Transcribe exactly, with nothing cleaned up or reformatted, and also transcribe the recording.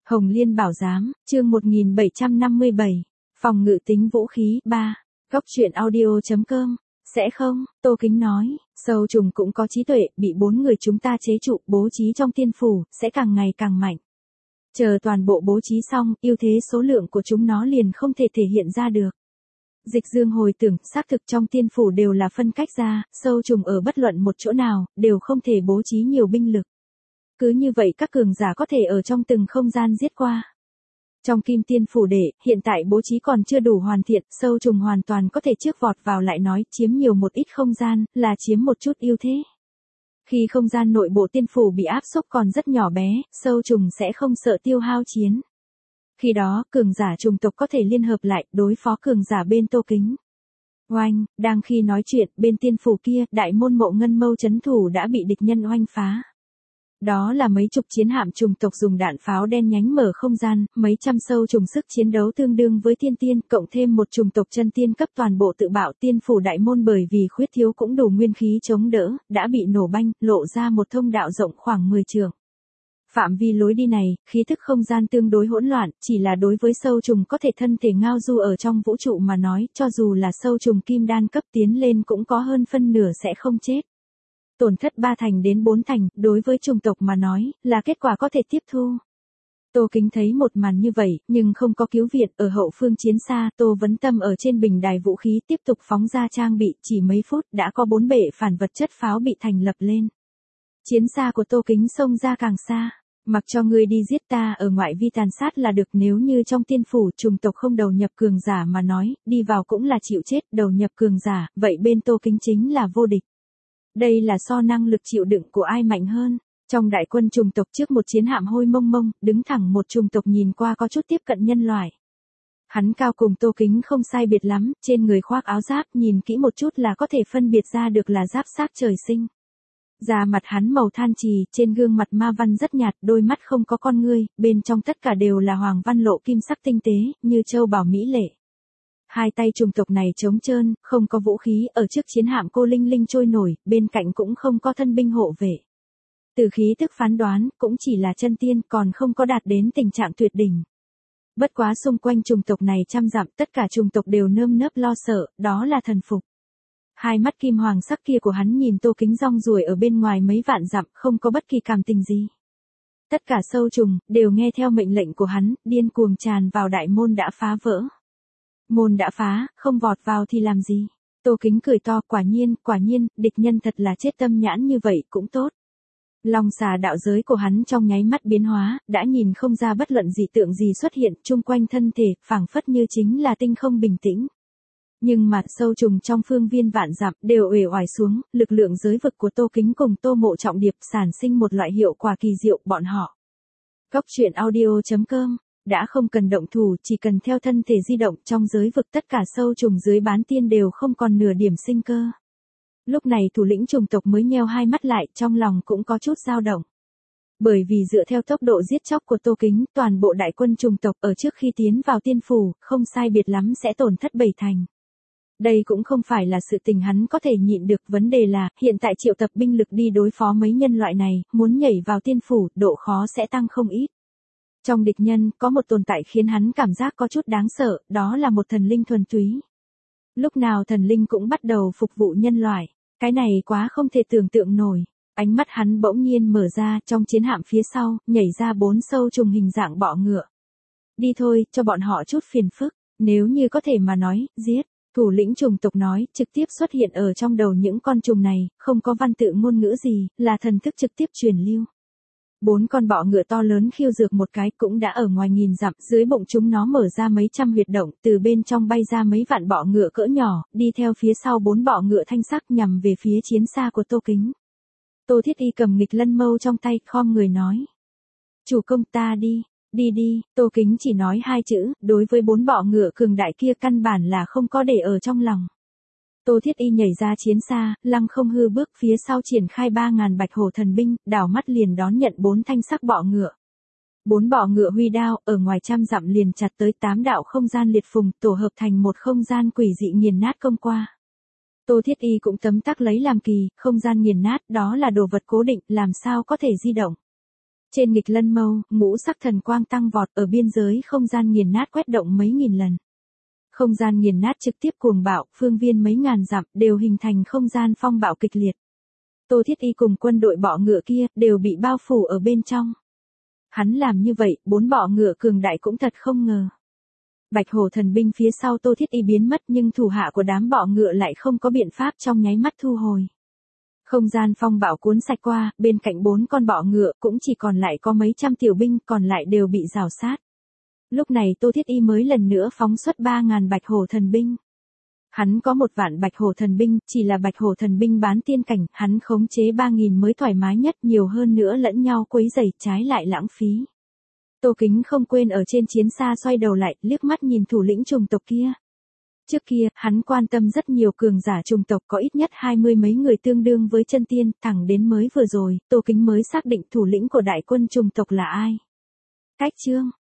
Hồng Liên Bảo Giám, chương một nghìn bảy trăm năm mươi bảy, phòng ngự tính vũ khí, ba. Góc truyện audio.com, sẽ không, Tô Kính nói, sâu trùng cũng có trí tuệ, bị bốn người chúng ta chế trụ, bố trí trong tiên phủ, sẽ càng ngày càng mạnh. Chờ toàn bộ bố trí xong, ưu thế số lượng của chúng nó liền không thể thể hiện ra được. Dịch Dương hồi tưởng, xác thực trong tiên phủ đều là phân cách ra, sâu trùng ở bất luận một chỗ nào, đều không thể bố trí nhiều binh lực. Cứ như vậy các cường giả có thể ở trong từng không gian giết qua. Trong Kim Tiên phủ đệ, hiện tại bố trí còn chưa đủ hoàn thiện, sâu trùng hoàn toàn có thể trước vọt vào lại nói, chiếm nhiều một ít không gian, là chiếm một chút ưu thế. Khi không gian nội bộ tiên phủ bị áp xúc còn rất nhỏ bé, sâu trùng sẽ không sợ tiêu hao chiến. Khi đó, cường giả trùng tộc có thể liên hợp lại, đối phó cường giả bên Tô Kính. Oanh, đang khi nói chuyện, bên tiên phủ kia, đại môn Mộ Ngân Mâu trấn thủ đã bị địch nhân oanh phá. Đó là mấy chục chiến hạm trùng tộc dùng đạn pháo đen nhánh mở không gian, mấy trăm sâu trùng sức chiến đấu tương đương với tiên tiên, cộng thêm một trùng tộc chân tiên cấp toàn bộ tự bạo tiên phủ đại môn bởi vì khuyết thiếu cũng đủ nguyên khí chống đỡ, đã bị nổ banh, lộ ra một thông đạo rộng khoảng mười trượng. Phạm vi lối đi này, khí thức không gian tương đối hỗn loạn, chỉ là đối với sâu trùng có thể thân thể ngao du ở trong vũ trụ mà nói, cho dù là sâu trùng kim đan cấp tiến lên cũng có hơn phân nửa sẽ không chết. Tổn thất ba thành đến bốn thành, đối với trùng tộc mà nói, là kết quả có thể tiếp thu. Tô Kính thấy một màn như vậy, nhưng không có cứu viện, ở hậu phương chiến xa, Tô Vấn Tâm ở trên bình đài vũ khí tiếp tục phóng ra trang bị, chỉ mấy phút đã có bốn bệ phản vật chất pháo bị thành lập lên. Chiến xa của Tô Kính xông ra càng xa, mặc cho ngươi đi giết ta ở ngoại vi tàn sát là được, nếu như trong tiên phủ trùng tộc không đầu nhập cường giả mà nói, đi vào cũng là chịu chết, đầu nhập cường giả, vậy bên Tô Kính chính là vô địch. Đây là so năng lực chịu đựng của ai mạnh hơn. Trong đại quân trùng tộc trước một chiến hạm hôi mông mông, đứng thẳng một trùng tộc nhìn qua có chút tiếp cận nhân loại. Hắn cao cùng Tô Kính không sai biệt lắm, trên người khoác áo giáp, nhìn kỹ một chút là có thể phân biệt ra được là giáp xác trời sinh. Da mặt hắn màu than trì, trên gương mặt ma văn rất nhạt, đôi mắt không có con ngươi, bên trong tất cả đều là hoàng văn lộ kim sắc tinh tế, như châu bảo mỹ lệ. Hai tay trùng tộc này trống trơn, không có vũ khí, ở trước chiến hạm cô linh linh trôi nổi, bên cạnh cũng không có thân binh hộ vệ. Từ khí tức phán đoán, cũng chỉ là chân tiên, còn không có đạt đến tình trạng tuyệt đỉnh. Bất quá xung quanh trùng tộc này trăm dặm, tất cả trùng tộc đều nơm nớp lo sợ, đó là thần phục. Hai mắt kim hoàng sắc kia của hắn nhìn Tô Kính rong ruổi ở bên ngoài mấy vạn dặm, không có bất kỳ cảm tình gì. Tất cả sâu trùng, đều nghe theo mệnh lệnh của hắn, điên cuồng tràn vào đại môn đã phá vỡ. Môn đã phá, không vọt vào thì làm gì? Tô Kính cười to, quả nhiên, quả nhiên, địch nhân thật là chết tâm nhãn như vậy cũng tốt. Long xà đạo giới của hắn trong nháy mắt biến hóa, đã nhìn không ra bất luận dị tượng gì xuất hiện, chung quanh thân thể, phảng phất như chính là tinh không bình tĩnh. Nhưng mà sâu trùng trong phương viên vạn dặm đều uể oải xuống, lực lượng giới vực của Tô Kính cùng Tô Mộ Trọng Điệp sản sinh một loại hiệu quả kỳ diệu, bọn họ. Góc truyện audio.com, đã không cần động thủ, chỉ cần theo thân thể di động, trong giới vực tất cả sâu trùng dưới bán tiên đều không còn nửa điểm sinh cơ. Lúc này thủ lĩnh trùng tộc mới nheo hai mắt lại, trong lòng cũng có chút dao động. Bởi vì dựa theo tốc độ giết chóc của Tô Kính, toàn bộ đại quân trùng tộc ở trước khi tiến vào tiên phủ, không sai biệt lắm sẽ tổn thất bảy thành. Đây cũng không phải là sự tình hắn có thể nhịn được, vấn đề là, hiện tại triệu tập binh lực đi đối phó mấy nhân loại này, muốn nhảy vào tiên phủ, độ khó sẽ tăng không ít. Trong địch nhân, có một tồn tại khiến hắn cảm giác có chút đáng sợ, đó là một thần linh thuần túy. Lúc nào thần linh cũng bắt đầu phục vụ nhân loại, cái này quá không thể tưởng tượng nổi. Ánh mắt hắn bỗng nhiên mở ra, trong chiến hạm phía sau, nhảy ra bốn sâu trùng hình dạng bọ ngựa. Đi thôi, cho bọn họ chút phiền phức, nếu như có thể mà nói, giết. Thủ lĩnh trùng tộc nói, trực tiếp xuất hiện ở trong đầu những con trùng này, không có văn tự ngôn ngữ gì, là thần thức trực tiếp truyền lưu. Bốn con bọ ngựa to lớn khiêu dược một cái cũng đã ở ngoài nghìn dặm, dưới bụng chúng nó mở ra mấy trăm huyệt động, từ bên trong bay ra mấy vạn bọ ngựa cỡ nhỏ, đi theo phía sau bốn bọ ngựa thanh sắc nhằm về phía chiến xa của Tô Kính. Tô Thiết Y cầm nghịch lân mâu trong tay, khom người nói. Chủ công, ta đi, đi đi, Tô Kính chỉ nói hai chữ, đối với bốn bọ ngựa cường đại kia căn bản là không có để ở trong lòng. Tô Thiết Y nhảy ra chiến xa, lăng không hư bước phía sau triển khai ba ngàn bạch hổ thần binh, đảo mắt liền đón nhận bốn thanh sắc bọ ngựa. Bốn bọ ngựa huy đao, ở ngoài trăm dặm liền chặt tới tám đạo không gian liệt phùng, tổ hợp thành một không gian quỷ dị nghiền nát công qua. Tô Thiết Y cũng tấm tắc lấy làm kỳ, không gian nghiền nát, đó là đồ vật cố định, làm sao có thể di động. Trên nghịch lân mâu, ngũ sắc thần quang tăng vọt ở biên giới không gian nghiền nát quét động mấy nghìn lần. Không gian nghiền nát trực tiếp cuồng bạo, phương viên mấy ngàn dặm đều hình thành không gian phong bạo kịch liệt. Tô Thiết Y cùng quân đội bọ ngựa kia đều bị bao phủ ở bên trong. Hắn làm như vậy, bốn bọ ngựa cường đại cũng thật không ngờ. Bạch hổ thần binh phía sau Tô Thiết Y biến mất nhưng thủ hạ của đám bọ ngựa lại không có biện pháp trong nháy mắt thu hồi. Không gian phong bạo cuốn sạch qua, bên cạnh bốn con bọ ngựa cũng chỉ còn lại có mấy trăm tiểu binh, còn lại đều bị rào sát. Lúc này Tô Thiết Y mới lần nữa phóng xuất ba ngàn bạch hổ thần binh. Hắn có một vạn bạch hổ thần binh, chỉ là bạch hổ thần binh bán tiên cảnh, hắn khống chế ba nghìn mới thoải mái nhất, nhiều hơn nữa lẫn nhau quấy rầy, trái lại lãng phí. Tô Kính không quên ở trên chiến xa xoay đầu lại, liếc mắt nhìn thủ lĩnh chủng tộc kia. Trước kia, hắn quan tâm rất nhiều cường giả chủng tộc có ít nhất hai mươi mấy người tương đương với chân tiên, thẳng đến mới vừa rồi, Tô Kính mới xác định thủ lĩnh của đại quân chủng tộc là ai. Cách chương